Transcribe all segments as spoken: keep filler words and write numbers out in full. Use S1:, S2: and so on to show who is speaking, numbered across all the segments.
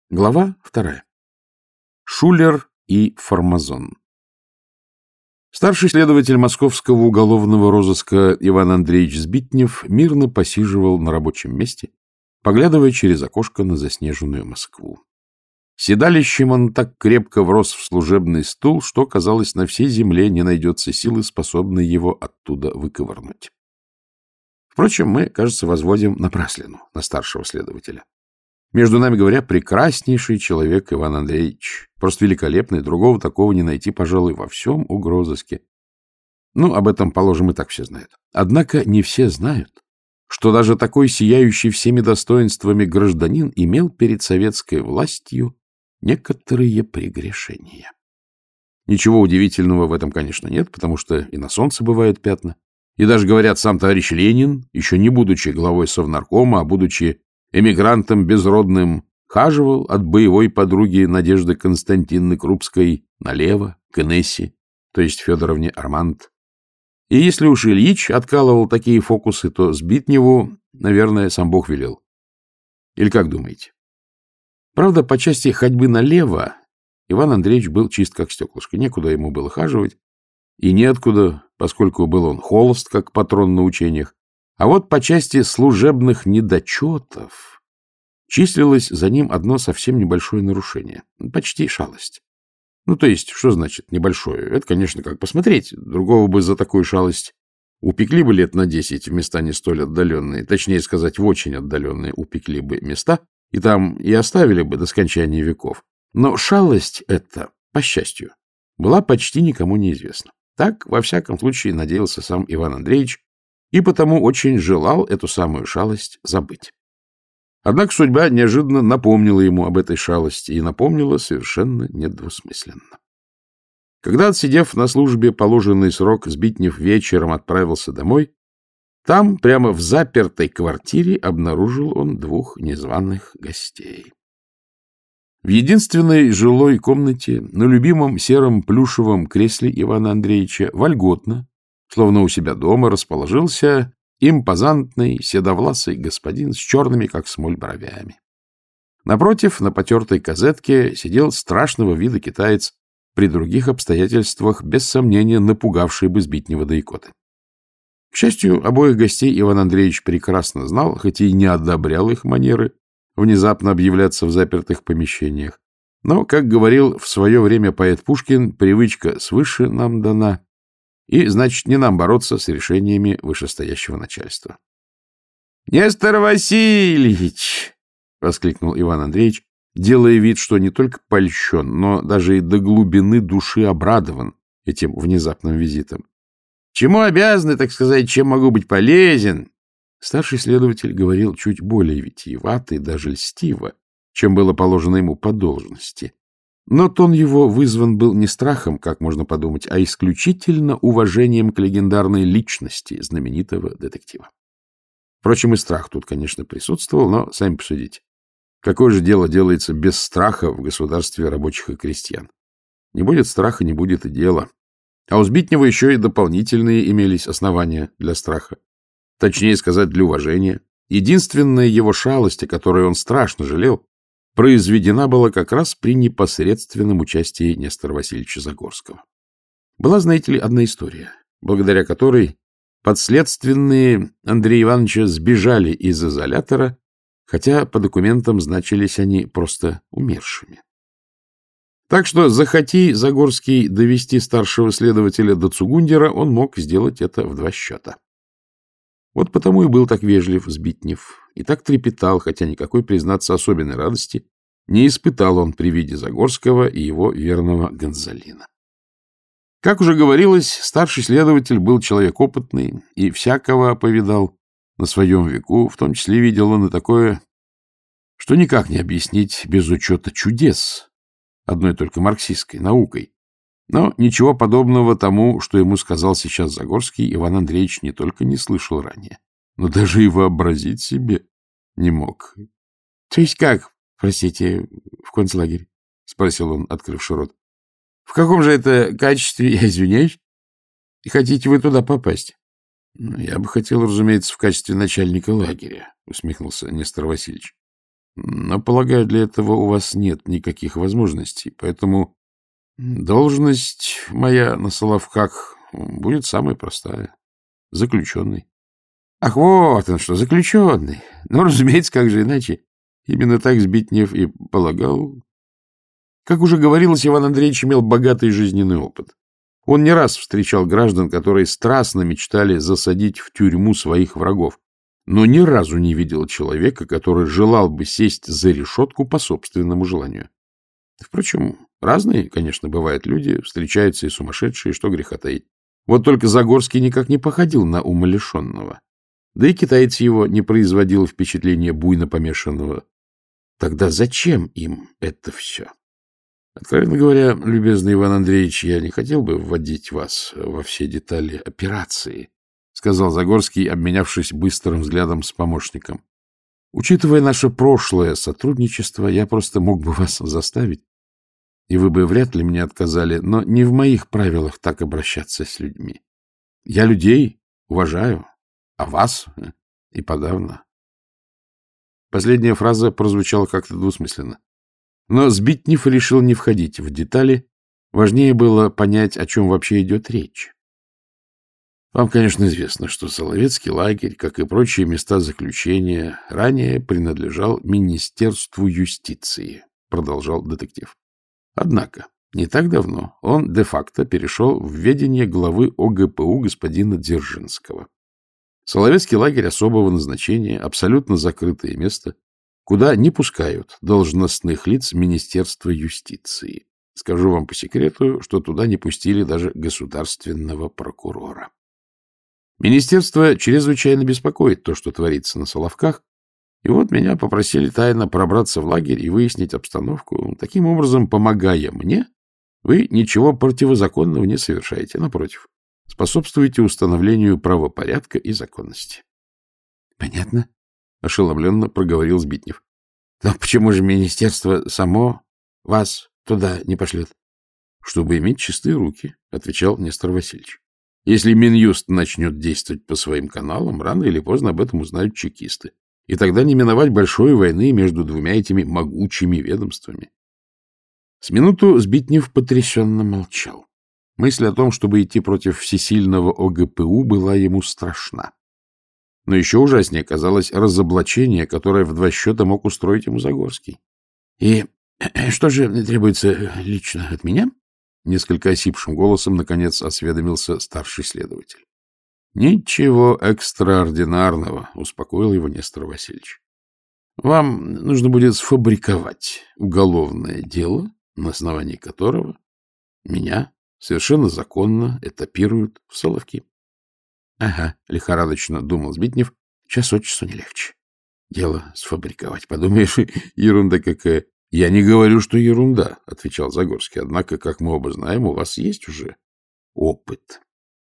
S1: Глава вторая. Шулер и Формазон. Старший следователь московского уголовного розыска Иван Андреевич Сбитнев мирно посиживал на рабочем месте, поглядывая через окошко на заснеженную Москву. Седалищем он так крепко врос в служебный стул, что, казалось, на всей земле не найдется силы, способной его оттуда выковырнуть. Впрочем, мы, кажется, возводим напраслину на старшего следователя. Между нами говоря, прекраснейший человек Иван Андреевич, просто великолепный, другого такого не найти, пожалуй, во всем угрозыске. Ну, об этом, положим, и так все знают. Однако не все знают, что даже такой сияющий всеми достоинствами гражданин имел перед советской властью некоторые прегрешения. Ничего удивительного в этом, конечно, нет, потому что и на солнце бывают пятна. И даже, говорят, сам товарищ Ленин, еще не будучи главой Совнаркома, а будучи эмигрантом безродным, хаживал от боевой подруги Надежды Константиновны Крупской налево, к Инессе, то есть Федоровне Арманд. И если уж Ильич откалывал такие фокусы, то Сбитневу, наверное, сам Бог велел. Или как думаете? Правда, по части ходьбы налево Иван Андреевич был чист как стеклышко, некуда ему было хаживать, и неоткуда, поскольку был он холост, как патрон на учениях. А вот по части служебных недочетов числилось за ним одно совсем небольшое нарушение, почти шалость. Ну, то есть, что значит небольшое? Это, конечно, как посмотреть. Другого бы за такую шалость упекли бы лет на десять в места не столь отдаленные, точнее сказать, в очень отдаленные упекли бы места, и там и оставили бы до скончания веков. Но шалость эта, по счастью, была почти никому неизвестна. Так, во всяком случае, надеялся сам Иван Андреевич, и потому очень желал эту самую шалость забыть. Однако судьба неожиданно напомнила ему об этой шалости, и напомнила совершенно недвусмысленно. Когда, отсидев на службе положенный срок, Сбитнев вечером отправился домой, там, прямо в запертой квартире, обнаружил он двух незваных гостей. В единственной жилой комнате, на любимом сером плюшевом кресле Ивана Андреевича, вольготно, словно у себя дома, расположился импозантный седовласый господин с черными, как смоль, бровями. Напротив, на потертой козетке, сидел страшного вида китаец, при других обстоятельствах, без сомнения, напугавший бы Сбитнева до икоты. К счастью, обоих гостей Иван Андреевич прекрасно знал, хоть и не одобрял их манеры внезапно объявляться в запертых помещениях. Но, как говорил в свое время поэт Пушкин, привычка свыше нам дана, и, значит, не нам бороться с решениями вышестоящего начальства. — Нестор Васильевич! — воскликнул Иван Андреевич, делая вид, что не только польщен, но даже и до глубины души обрадован этим внезапным визитом. — Чему обязаны, так сказать, чем могу быть полезен? Старший следователь говорил чуть более витиевато и даже льстиво, чем было положено ему по должности. Но тон его вызван был не страхом, как можно подумать, а исключительно уважением к легендарной личности знаменитого детектива. Впрочем, и страх тут, конечно, присутствовал, но сами посудите. Какое же дело делается без страха в государстве рабочих и крестьян? Не будет страха, не будет и дела. А у Сбитнева еще и дополнительные имелись основания для страха. Точнее сказать, для уважения. Единственная его шалость, о которой он страшно жалел, произведена была как раз при непосредственном участии Нестора Васильевича Загорского. Была, знаете ли, одна история, благодаря которой подследственные Андрея Ивановича сбежали из изолятора, хотя по документам значились они просто умершими. Так что, захоти Загорский довести старшего следователя до Цугундера, он мог сделать это в два счета. Вот потому и был так вежлив Сбитнев, и так трепетал, хотя никакой, признаться, особенной радости не испытал он при виде Загорского и его верного Гонзалина. Как уже говорилось, старший следователь был человек опытный и всякого повидал на своем веку, в том числе видел он и такое, что никак не объяснить без учета чудес, одной только марксистской наукой. Но ничего подобного тому, что ему сказал сейчас Загорский, Иван Андреевич не только не слышал ранее, но даже и вообразить себе не мог. — То есть как, простите, в концлагере? — спросил он, открывши рот. — В каком же это качестве, я извиняюсь, хотите вы туда попасть? — Я бы хотел, разумеется, в качестве начальника лагеря, — усмехнулся Нестор Васильевич. Но, полагаю, для этого у вас нет никаких возможностей, поэтому должность моя на Соловках будет самая простая — заключенный. Ах, вот он что, заключенный. Ну, разумеется, как же иначе. Именно так Збитнев и полагал. Как уже говорилось, Иван Андреевич имел богатый жизненный опыт. Он не раз встречал граждан, которые страстно мечтали засадить в тюрьму своих врагов, но ни разу не видел человека, который желал бы сесть за решетку по собственному желанию. Впрочем, разные, конечно, бывают люди, встречаются и сумасшедшие, что греха таить. Вот только Загорский никак не походил на умалишенного. Да и китаец его не производил впечатления буйно помешанного. Тогда зачем им это все? Откровенно говоря, любезный Иван Андреевич, я не хотел бы вводить вас во все детали операции, — сказал Загорский, обменявшись быстрым взглядом с помощником. Учитывая наше прошлое сотрудничество, я просто мог бы вас заставить, и вы бы вряд ли мне отказали, но не в моих правилах так обращаться с людьми. Я людей уважаю, а вас и подавно. Последняя фраза прозвучала как-то двусмысленно. Но Збитнев решил не входить в детали. Важнее было понять, о чем вообще идет речь. Вам, конечно, известно, что Соловецкий лагерь, как и прочие места заключения, ранее принадлежал Министерству юстиции, продолжал детектив. Однако, не так давно он де-факто перешел в ведение главы О Г П У господина Дзержинского. Соловецкий лагерь особого назначения, абсолютно закрытое место, куда не пускают должностных лиц Министерства юстиции. Скажу вам по секрету, что туда не пустили даже государственного прокурора. Министерство чрезвычайно беспокоит то, что творится на Соловках, и вот меня попросили тайно пробраться в лагерь и выяснить обстановку. Таким образом, помогая мне, вы ничего противозаконного не совершаете, напротив, способствуете установлению правопорядка и законности. — Понятно, — ошеломленно проговорил Збитнев. — Но почему же министерство само вас туда не пошлет? — Чтобы иметь чистые руки, — отвечал Нестор Васильевич. — Если Минюст начнет действовать по своим каналам, рано или поздно об этом узнают чекисты. И тогда не миновать большой войны между двумя этими могучими ведомствами. С минуту Збитнев потрясенно молчал. Мысль о том, чтобы идти против всесильного О Г П У, была ему страшна. Но еще ужаснее казалось разоблачение, которое в два счета мог устроить ему Загорский. — И что же требуется лично от меня? — несколько осипшим голосом, наконец, осведомился старший следователь. — Ничего экстраординарного, — успокоил его Нестор Васильевич. — Вам нужно будет сфабриковать уголовное дело, на основании которого меня совершенно законно этапируют в Соловки. — Ага, — лихорадочно думал Збитнев, — час от часу не легче. Дело сфабриковать, подумаешь, ерунда какая. — Я не говорю, что ерунда, — отвечал Загорский, — однако, как мы оба знаем, у вас есть уже опыт.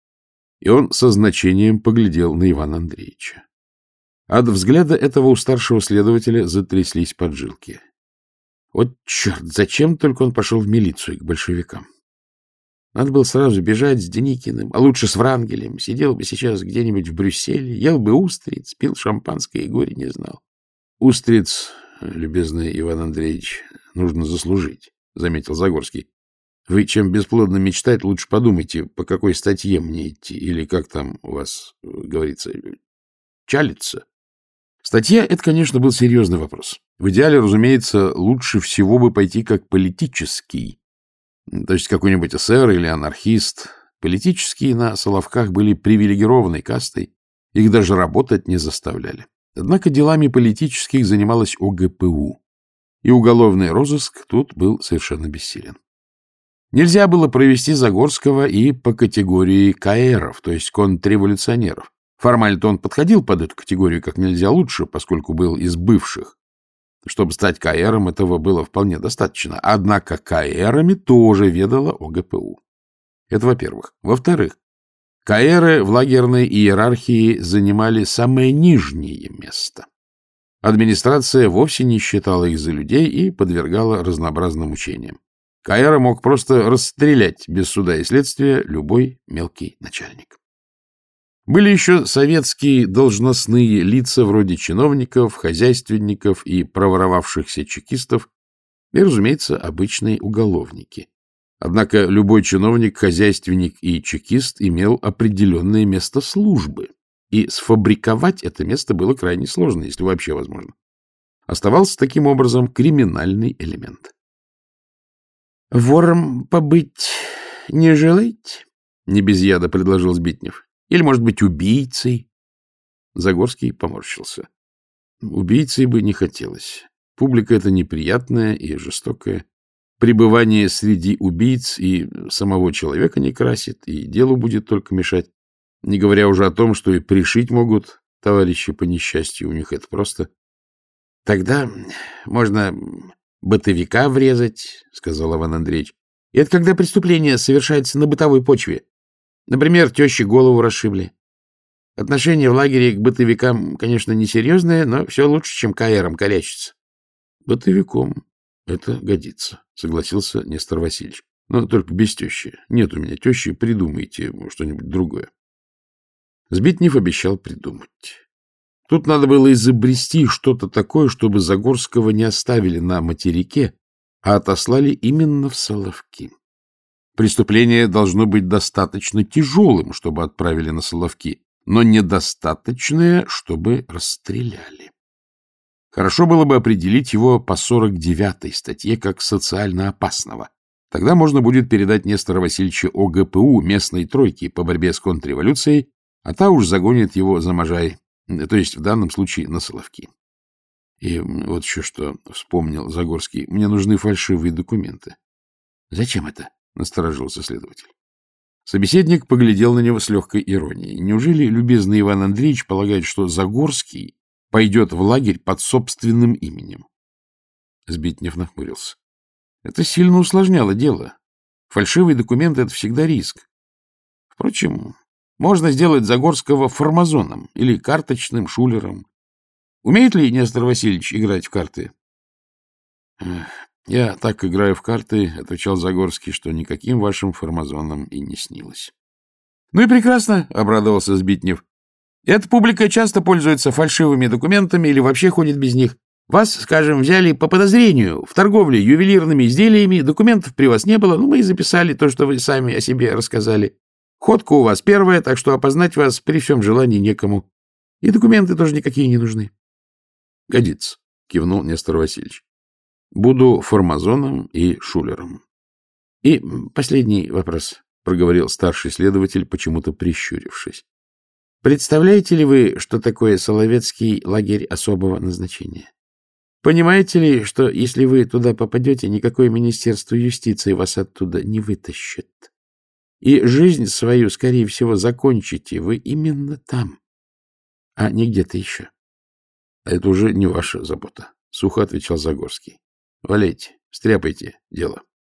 S1: И он со значением поглядел на Ивана Андреевича. От взгляда этого у старшего следователя затряслись поджилки. Вот черт, зачем только он пошел в милицию к большевикам? Надо было сразу бежать с Деникиным, а лучше с Врангелем. Сидел бы сейчас где-нибудь в Брюсселе, ел бы устриц, пил шампанское и горе не знал. Устриц, любезный Иван Андреевич, нужно заслужить, — заметил Загорский. Вы, чем бесплодно мечтать, лучше подумайте, по какой статье мне идти, или как там у вас говорится, чалиться. Статья — это, конечно, был серьезный вопрос. В идеале, разумеется, лучше всего бы пойти как политический, то есть какой-нибудь эсер или анархист. Политические на Соловках были привилегированной кастой, их даже работать не заставляли. Однако делами политических занималась О Г П У, и уголовный розыск тут был совершенно бессилен. Нельзя было провести Загорского и по категории каэров, то есть контрреволюционеров. Формально-то он подходил под эту категорию как нельзя лучше, поскольку был из бывших. Чтобы стать каэром, этого было вполне достаточно. Однако каэрами тоже ведала О Г П У. Это во-первых. Во-вторых, каэры в лагерной иерархии занимали самое нижнее место. Администрация вовсе не считала их за людей и подвергала разнообразным мучениям. Каэра мог просто расстрелять без суда и следствия любой мелкий начальник. Были еще советские должностные лица вроде чиновников, хозяйственников и проворовавшихся чекистов, и, разумеется, обычные уголовники. Однако любой чиновник, хозяйственник и чекист имел определенное место службы, и сфабриковать это место было крайне сложно, если вообще возможно. Оставался таким образом криминальный элемент. — Вором побыть не желаете? — не без яда предложил Сбитнев. — Или, может быть, убийцей? Загорский поморщился. Убийцей бы не хотелось. Публика эта неприятная и жестокая. Пребывание среди убийц и самого человека не красит, и делу будет только мешать. Не говоря уже о том, что и пришить могут товарищи по несчастью, у них это просто... — Тогда можно бытовика врезать, — сказал Иван Андреевич. — Это когда преступление совершается на бытовой почве. Например, теще голову расшибли. Отношение в лагере к бытовикам, конечно, несерьезное, но все лучше, чем к аэрам корячиться. — Бытовиком это годится, — согласился Нестор Васильевич. — Но только без тещи. Нет у меня тещи, придумайте что-нибудь другое. Сбитнев обещал придумать. Тут надо было изобрести что-то такое, чтобы Загорского не оставили на материке, а отослали именно в Соловки. Преступление должно быть достаточно тяжелым, чтобы отправили на Соловки, но недостаточное, чтобы расстреляли. Хорошо было бы определить его по сорок девятой статье как социально опасного. Тогда можно будет передать Нестора Васильевича О Г П У местной тройке по борьбе с контрреволюцией, а та уж загонит его за Можай, то есть в данном случае на Соловки. И вот еще что вспомнил Загорский. Мне нужны фальшивые документы. — Зачем это? — насторожился следователь. Собеседник поглядел на него с легкой иронией. Неужели любезный Иван Андреевич полагает, что Загорский пойдет в лагерь под собственным именем? Сбитнев нахмурился. Это сильно усложняло дело. Фальшивые документы — это всегда риск. Впрочем, можно сделать Загорского формазоном или карточным шулером. Умеет ли Нестор Васильевич играть в карты? — Я так играю в карты, — отвечал Загорский, — что никаким вашим формазоном и не снилось. — Ну и прекрасно, — обрадовался Сбитнев. — Эта публика часто пользуется фальшивыми документами или вообще ходит без них. Вас, скажем, взяли по подозрению в торговле ювелирными изделиями, документов при вас не было, ну, мы и записали то, что вы сами о себе рассказали. Ходка у вас первая, так что опознать вас при всем желании некому. И документы тоже никакие не нужны. — Годится, — кивнул Нестор Васильевич. — Буду формазоном и шулером. — И последний вопрос, — проговорил старший следователь, почему-то прищурившись. — Представляете ли вы, что такое Соловецкий лагерь особого назначения? Понимаете ли, что если вы туда попадете, никакое министерство юстиции вас оттуда не вытащит? И жизнь свою, скорее всего, закончите вы именно там, а не где-то еще. — Это уже не ваша забота, — сухо отвечал Загорский. — Валяйте, стряпайте дело.